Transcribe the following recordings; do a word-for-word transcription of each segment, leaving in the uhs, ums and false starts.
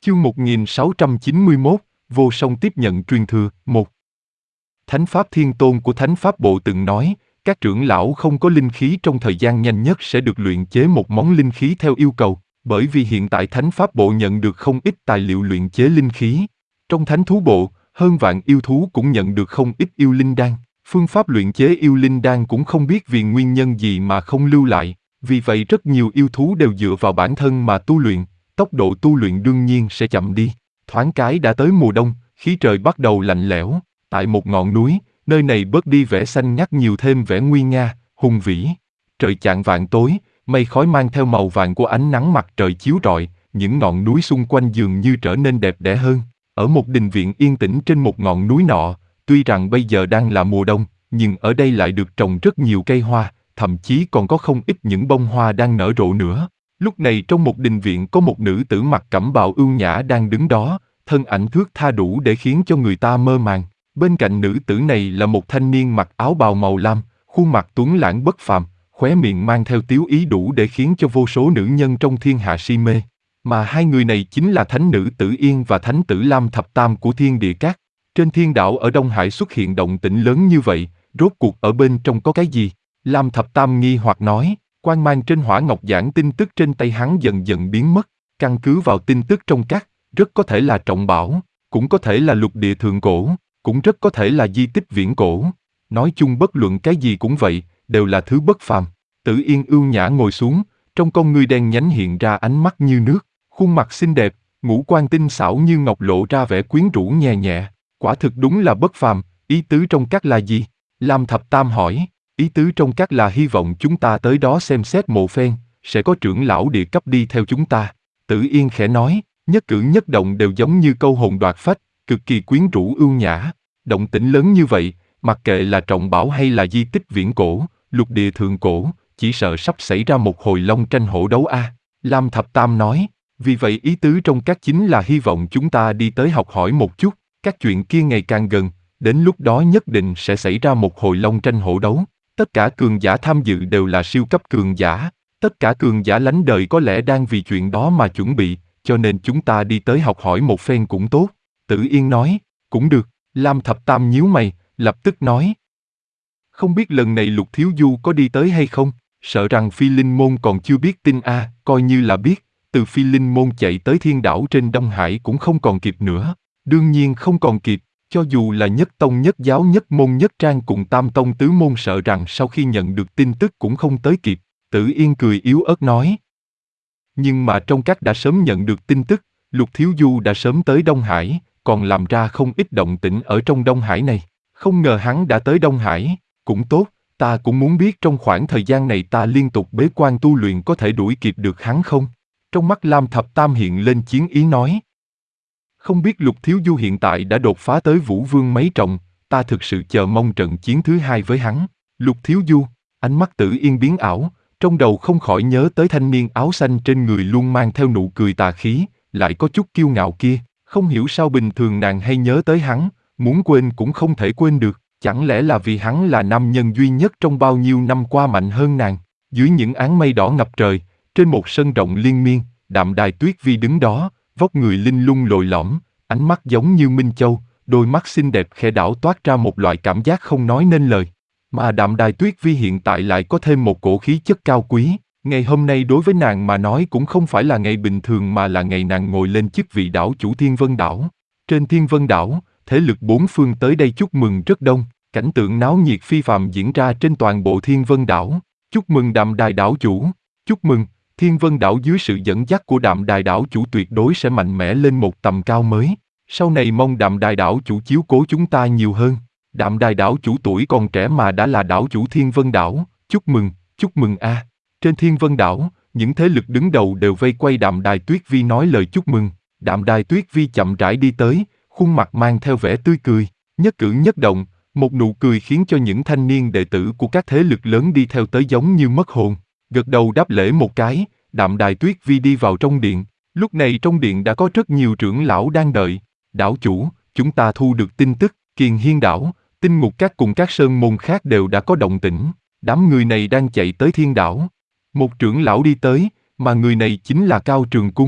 Chương một nghìn sáu trăm chín mươi mốt, Vô Song tiếp nhận truyền thừa. Một. Thánh Pháp Thiên Tôn của Thánh Pháp Bộ từng nói, các trưởng lão không có linh khí trong thời gian nhanh nhất sẽ được luyện chế một món linh khí theo yêu cầu, bởi vì hiện tại Thánh Pháp Bộ nhận được không ít tài liệu luyện chế linh khí. Trong Thánh Thú Bộ, hơn vạn yêu thú cũng nhận được không ít yêu linh đan. Phương pháp luyện chế yêu linh đan cũng không biết vì nguyên nhân gì mà không lưu lại, vì vậy rất nhiều yêu thú đều dựa vào bản thân mà tu luyện, tốc độ tu luyện đương nhiên sẽ chậm đi. Thoáng cái đã tới mùa đông, khí trời bắt đầu lạnh lẽo, tại một ngọn núi, nơi này bớt đi vẻ xanh ngắt nhiều thêm vẻ nguy nga, hùng vĩ. Trời chạng vạng tối, mây khói mang theo màu vàng của ánh nắng mặt trời chiếu rọi, những ngọn núi xung quanh dường như trở nên đẹp đẽ hơn. Ở một đình viện yên tĩnh trên một ngọn núi nọ, tuy rằng bây giờ đang là mùa đông, nhưng ở đây lại được trồng rất nhiều cây hoa, thậm chí còn có không ít những bông hoa đang nở rộ nữa. Lúc này trong một đình viện có một nữ tử mặc cẩm bào ưu nhã đang đứng đó, thân ảnh thướt tha đủ để khiến cho người ta mơ màng. Bên cạnh nữ tử này là một thanh niên mặc áo bào màu lam, khuôn mặt tuấn lãng bất phàm, khóe miệng mang theo tiếu ý đủ để khiến cho vô số nữ nhân trong thiên hạ si mê. Mà hai người này chính là thánh nữ Tử Yên và thánh tử Lam Thập Tam của Thiên Địa Các. Trên thiên đảo ở Đông Hải xuất hiện động tĩnh lớn như vậy, rốt cuộc ở bên trong có cái gì? Lam Thập Tam nghi hoặc nói, quang mang trên hỏa ngọc giản tin tức trên tay hắn dần dần biến mất, căn cứ vào tin tức trong các, rất có thể là trọng bảo, cũng có thể là lục địa thượng cổ, cũng rất có thể là di tích viễn cổ. Nói chung bất luận cái gì cũng vậy, đều là thứ bất phàm. Tử Yên ưu nhã ngồi xuống, trong con ngươi đen nhánh hiện ra ánh mắt như nước, khuôn mặt xinh đẹp, ngũ quan tinh xảo như ngọc lộ ra vẻ quyến rũ nhẹ nhẹ. Quả thực đúng là bất phàm. Ý tứ trong các là gì? Lam Thập Tam hỏi. Ý tứ trong các là hy vọng chúng ta tới đó xem xét một phen, sẽ có trưởng lão địa cấp đi theo chúng ta. Tử Yên khẽ nói, nhất cử nhất động đều giống như câu hồn đoạt phách, cực kỳ quyến rũ ưu nhã. Động tĩnh lớn như vậy, mặc kệ là trọng bảo hay là di tích viễn cổ, lục địa thượng cổ, chỉ sợ sắp xảy ra một hồi long tranh hổ đấu a. Lam Thập Tam nói, vì vậy ý tứ trong các chính là hy vọng chúng ta đi tới học hỏi một chút, các chuyện kia ngày càng gần, đến lúc đó nhất định sẽ xảy ra một hồi long tranh hổ đấu. Tất cả cường giả tham dự đều là siêu cấp cường giả, tất cả cường giả lánh đời có lẽ đang vì chuyện đó mà chuẩn bị, cho nên chúng ta đi tới học hỏi một phen cũng tốt. Tử Yên nói, cũng được. Lam Thập Tam nhíu mày, lập tức nói. Không biết lần này Lục Thiếu Du có đi tới hay không, sợ rằng Phi Linh Môn còn chưa biết tin a. À, coi như là biết, từ Phi Linh Môn chạy tới thiên đảo trên Đông Hải cũng không còn kịp nữa. Đương nhiên không còn kịp, cho dù là nhất tông nhất giáo nhất môn nhất trang cùng tam tông tứ môn sợ rằng sau khi nhận được tin tức cũng không tới kịp. Tử Yên cười yếu ớt nói. Nhưng mà trong các đã sớm nhận được tin tức, Lục Thiếu Du đã sớm tới Đông Hải, còn làm ra không ít động tĩnh ở trong Đông Hải này. Không ngờ hắn đã tới Đông Hải, cũng tốt, ta cũng muốn biết trong khoảng thời gian này ta liên tục bế quan tu luyện có thể đuổi kịp được hắn không? Trong mắt Lam Thập Tam hiện lên chiến ý nói. Không biết Lục Thiếu Du hiện tại đã đột phá tới Vũ Vương mấy trọng, ta thực sự chờ mong trận chiến thứ hai với hắn. Lục Thiếu Du, ánh mắt Tử Yên biến ảo, trong đầu không khỏi nhớ tới thanh niên áo xanh trên người luôn mang theo nụ cười tà khí, lại có chút kiêu ngạo kia. Không hiểu sao bình thường nàng hay nhớ tới hắn, muốn quên cũng không thể quên được, chẳng lẽ là vì hắn là nam nhân duy nhất trong bao nhiêu năm qua mạnh hơn nàng. Dưới những áng mây đỏ ngập trời, trên một sân rộng liên miên, Đạm Đài Tuyết Vi đứng đó, vóc người linh lung lồi lõm, ánh mắt giống như Minh Châu, đôi mắt xinh đẹp khẽ đảo toát ra một loại cảm giác không nói nên lời. Mà Đạm Đài Tuyết Vi hiện tại lại có thêm một cổ khí chất cao quý. Ngày hôm nay đối với nàng mà nói cũng không phải là ngày bình thường mà là ngày nàng ngồi lên chức vị đảo chủ Thiên Vân Đảo. Trên Thiên Vân Đảo, thế lực bốn phương tới đây chúc mừng rất đông, cảnh tượng náo nhiệt phi phàm diễn ra trên toàn bộ Thiên Vân Đảo. Chúc mừng Đạm Đài đảo chủ, chúc mừng, Thiên Vân Đảo dưới sự dẫn dắt của Đạm Đài đảo chủ tuyệt đối sẽ mạnh mẽ lên một tầm cao mới. Sau này mong Đạm Đài đảo chủ chiếu cố chúng ta nhiều hơn. Đạm Đài đảo chủ tuổi còn trẻ mà đã là đảo chủ Thiên Vân Đảo, chúc mừng, chúc mừng a. À. Trên Thiên Vân Đảo, những thế lực đứng đầu đều vây quay Đạm Đài Tuyết Vi nói lời chúc mừng. Đạm Đài Tuyết Vi chậm rãi đi tới, khuôn mặt mang theo vẻ tươi cười, nhất cử nhất động, một nụ cười khiến cho những thanh niên đệ tử của các thế lực lớn đi theo tới giống như mất hồn. Gật đầu đáp lễ một cái, Đạm Đài Tuyết Vi đi vào trong điện. Lúc này trong điện đã có rất nhiều trưởng lão đang đợi. Đảo chủ, chúng ta thu được tin tức, Kiền Hiên đảo, Tinh Ngục Các cùng các sơn môn khác đều đã có động tĩnh. Đám người này đang chạy tới thiên đảo. Một trưởng lão đi tới, mà người này chính là Cao Trường Cung.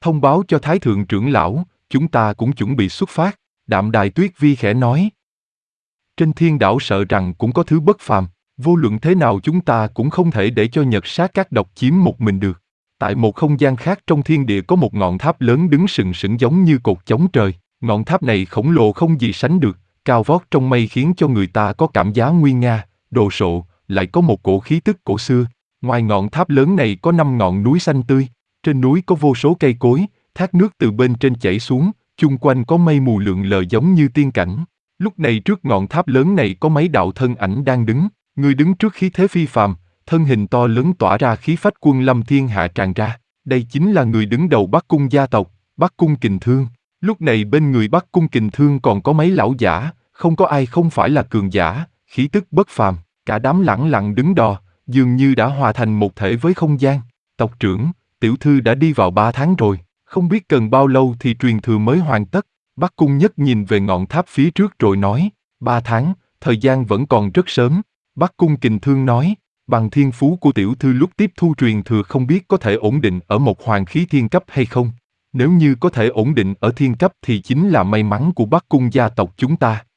Thông báo cho Thái thượng trưởng lão, chúng ta cũng chuẩn bị xuất phát. Đạm Đài Tuyết Vi khẽ nói. Trên thiên đảo sợ rằng cũng có thứ bất phàm, vô luận thế nào chúng ta cũng không thể để cho Nhật Sát Các độc chiếm một mình được. Tại một không gian khác trong thiên địa có một ngọn tháp lớn đứng sừng sững giống như cột chống trời. Ngọn tháp này khổng lồ không gì sánh được, cao vót trong mây khiến cho người ta có cảm giác nguy nga, đồ sộ, lại có một cổ khí tức cổ xưa. Ngoài ngọn tháp lớn này có năm ngọn núi xanh tươi, trên núi có vô số cây cối, thác nước từ bên trên chảy xuống, chung quanh có mây mù lượn lờ giống như tiên cảnh. Lúc này trước ngọn tháp lớn này có mấy đạo thân ảnh đang đứng, người đứng trước khí thế phi phàm, thân hình to lớn tỏa ra khí phách quân lâm thiên hạ tràn ra. Đây chính là người đứng đầu Bắc Cung gia tộc, Bắc Cung Kình Thương. Lúc này bên người Bắc Cung Kình Thương còn có mấy lão giả, không có ai không phải là cường giả, khí tức bất phàm, cả đám lẳng lặng đứng đò, dường như đã hòa thành một thể với không gian. Tộc trưởng, tiểu thư đã đi vào ba tháng rồi, không biết cần bao lâu thì truyền thừa mới hoàn tất. Bắc Cung Nhất nhìn về ngọn tháp phía trước rồi nói, ba tháng, thời gian vẫn còn rất sớm. Bắc Cung Kình Thương nói, bằng thiên phú của tiểu thư lúc tiếp thu truyền thừa không biết có thể ổn định ở một hoàng khí thiên cấp hay không. Nếu như có thể ổn định ở thiên cấp thì chính là may mắn của Bắc Cung gia tộc chúng ta.